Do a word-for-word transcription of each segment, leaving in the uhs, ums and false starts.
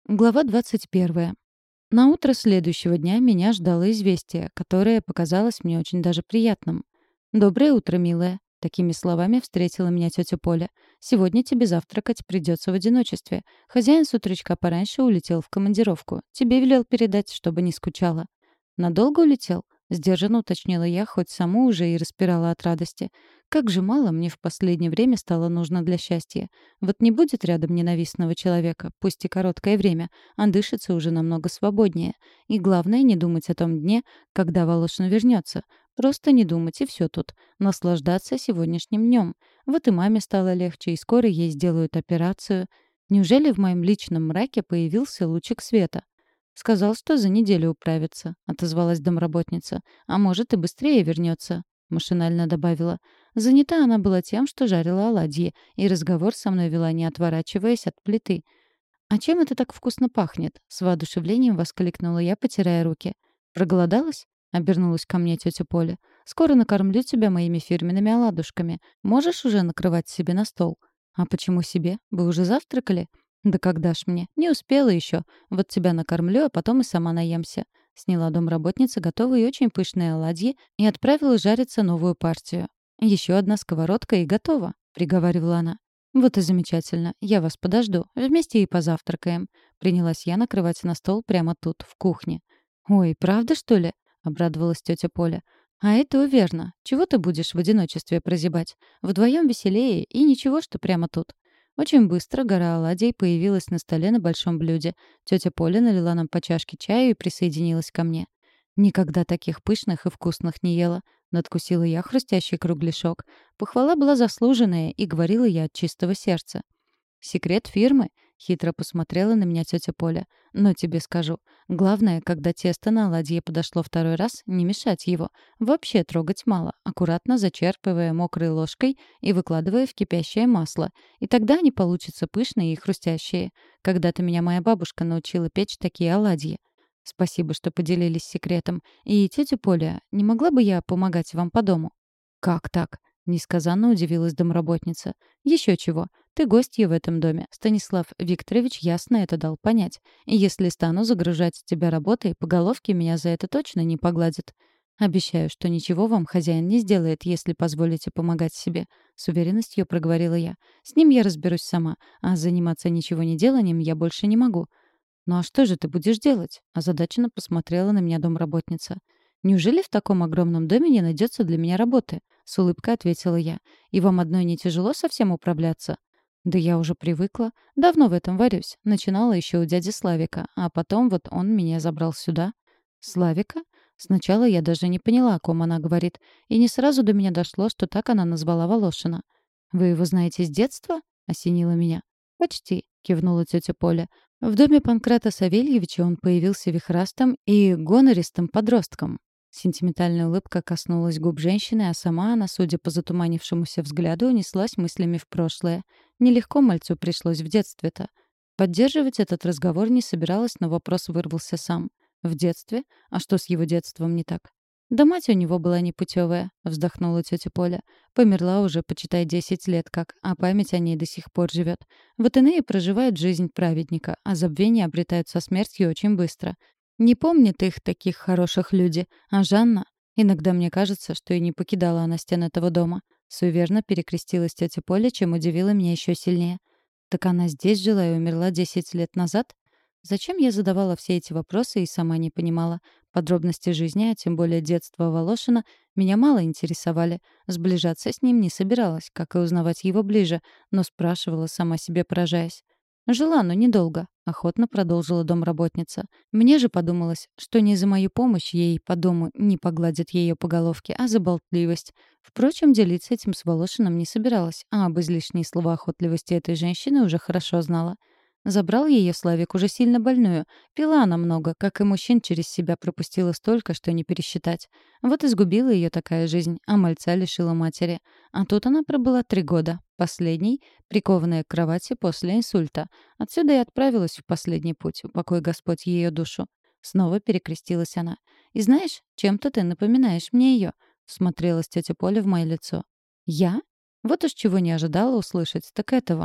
Глава двадцать первая. На утро следующего дня меня ждало известие, которое показалось мне очень даже приятным. «Доброе утро, милая», — такими словами встретила меня тетя Поля. «Сегодня тебе завтракать придется в одиночестве. Хозяин с утречка пораньше улетел в командировку. Тебе велел передать, чтобы не скучала». «Надолго улетел?» — сдержанно уточнила я, хоть саму уже и распирала от радости. «Как же мало мне в последнее время стало нужно для счастья. Вот не будет рядом ненавистного человека, пусть и короткое время, а дышится уже намного свободнее. И главное, не думать о том дне, когда Волошин вернется. Просто не думать, и все тут. Наслаждаться сегодняшним днем. Вот и маме стало легче, и скоро ей сделают операцию. Неужели в моем личном мраке появился лучик света? «Сказал, что за неделю управится», — отозвалась домработница. «А может, и быстрее вернется», — машинально добавила. Занята она была тем, что жарила оладьи, и разговор со мной вела, не отворачиваясь от плиты. «А чем это так вкусно пахнет?» — с воодушевлением воскликнула я, потирая руки. «Проголодалась?» — обернулась ко мне тетя Поля. «Скоро накормлю тебя моими фирменными оладушками. Можешь уже накрывать себе на стол?» «А почему себе? Вы уже завтракали?» «Да когда ж мне? Не успела еще. Вот тебя накормлю, а потом и сама наемся». Сняла домработница готовые и очень пышные оладьи и отправила жариться новую партию. «Еще одна сковородка и готово», — приговаривала она. «Вот и замечательно. Я вас подожду. Вместе и позавтракаем». Принялась я накрывать на стол прямо тут, в кухне. «Ой, правда, что ли?» — обрадовалась тетя Поля. «А это верно. Чего ты будешь в одиночестве прозябать? Вдвоем веселее, и ничего, что прямо тут». Очень быстро гора оладий появилась на столе на большом блюде. Тетя Поля налила нам по чашке чаю и присоединилась ко мне. Никогда таких пышных и вкусных не ела. Надкусила я хрустящий кругляшок. Похвала была заслуженная, и говорила я от чистого сердца. «Секрет фирмы?» — хитро посмотрела на меня тетя Поля. «Но тебе скажу. Главное, когда тесто на оладье подошло второй раз, не мешать его. Вообще трогать мало, аккуратно зачерпывая мокрой ложкой и выкладывая в кипящее масло. И тогда они получатся пышные и хрустящие. Когда-то меня моя бабушка научила печь такие оладьи. Спасибо, что поделились секретом. И, тетя Поля, не могла бы я помогать вам по дому?» «Как так?» — несказанно удивилась домработница. «Еще чего. Ты гостья в этом доме. Станислав Викторович ясно это дал понять. И если стану загружать тебя работой, по головке меня за это точно не погладят. Обещаю, что ничего вам хозяин не сделает, если позволите помогать себе», — с уверенностью проговорила я. «С ним я разберусь сама, а заниматься ничего не деланием я больше не могу». «Ну а что же ты будешь делать?» — озадаченно посмотрела на меня домработница. «Неужели в таком огромном доме не найдется для меня работы?» — с улыбкой ответила я. «И вам одной не тяжело совсем управляться?» «Да я уже привыкла. Давно в этом варюсь. Начинала еще у дяди Славика, а потом вот он меня забрал сюда». «Славика?» Сначала я даже не поняла, о ком она говорит, и не сразу до меня дошло, что так она назвала Волошина. «Вы его знаете с детства?» — осенило меня. «Почти», — кивнула тетя Поля. В доме Панкрата Савельевича он появился вихрастым и гонористым подростком. Сентиментальная улыбка коснулась губ женщины, а сама она, судя по затуманившемуся взгляду, унеслась мыслями в прошлое. Нелегко мальцу пришлось в детстве-то. Поддерживать этот разговор не собиралась, но вопрос вырвался сам. В детстве? А что с его детством не так? «Да мать у него была непутевая», — вздохнула тетя Поля. «Померла уже, почитай, десять лет как, а память о ней до сих пор живет. Вот иные проживают жизнь праведника, а забвение обретают со смертью очень быстро. Не помнят их таких хороших люди, а Жанна... Иногда мне кажется, что и не покидала она стен этого дома». Суеверно перекрестилась тетя Поля, чем удивила меня еще сильнее. «Так она здесь жила и умерла десять лет назад?» Зачем я задавала все эти вопросы и сама не понимала? Подробности жизни, а тем более детства Волошина, меня мало интересовали. Сближаться с ним не собиралась, как и узнавать его ближе, но спрашивала, сама себе поражаясь. «Жила, но недолго», — охотно продолжила домработница. «Мне же подумалось, что не за мою помощь ей по дому не погладят ее по головке, а за болтливость. Впрочем, делиться этим с Волошиным не собиралась, а об излишней словоохотливости этой женщины уже хорошо знала. Забрал ее Славик уже сильно больную. Пила она много, как и мужчин через себя пропустила столько, что не пересчитать. Вот и сгубила ее такая жизнь, а мальца лишила матери. А тут она пробыла три года. Последний, прикованная к кровати после инсульта. Отсюда и отправилась в последний путь, упокой Господь ее душу. Снова перекрестилась она. «И знаешь, чем-то ты напоминаешь мне ее», — смотрелась тетя Поля в мое лицо. «Я? Вот уж чего не ожидала услышать, так этого».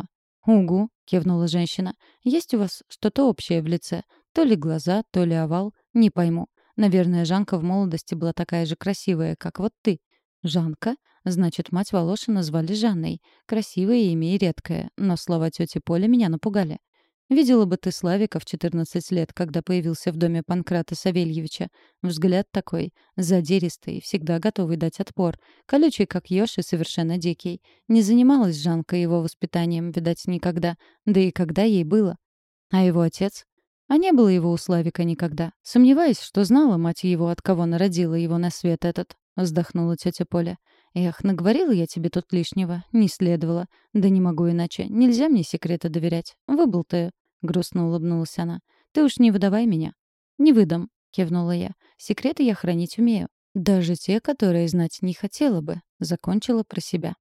«Угу», — кивнула женщина. «Есть у вас что-то общее в лице. То ли глаза, то ли овал. Не пойму. Наверное, Жанка в молодости была такая же красивая, как вот ты». «Жанка?» Значит, мать Волошина звали Жанной. Красивое имя и редкое. Но слова тети Поли меня напугали. Видела бы ты Славика в четырнадцать лет, когда появился в доме Панкрата Савельевича. Взгляд такой, задиристый, всегда готовый дать отпор. Колючий, как еж, и совершенно дикий. Не занималась Жанка его воспитанием, видать, никогда. Да и когда ей было. А его отец? А не было его у Славика никогда. Сомневаюсь, что знала мать его, от кого народила его на свет этот. Вздохнула тетя Поля. «Эх, наговорила я тебе тут лишнего. Не следовало. Да не могу иначе. Нельзя мне секреты доверять. Выболтаю». Грустно улыбнулась она. «Ты уж не выдавай меня». «Не выдам», — кивнула я. «Секреты я хранить умею. Даже те, которые знать не хотела бы», — закончила про себя.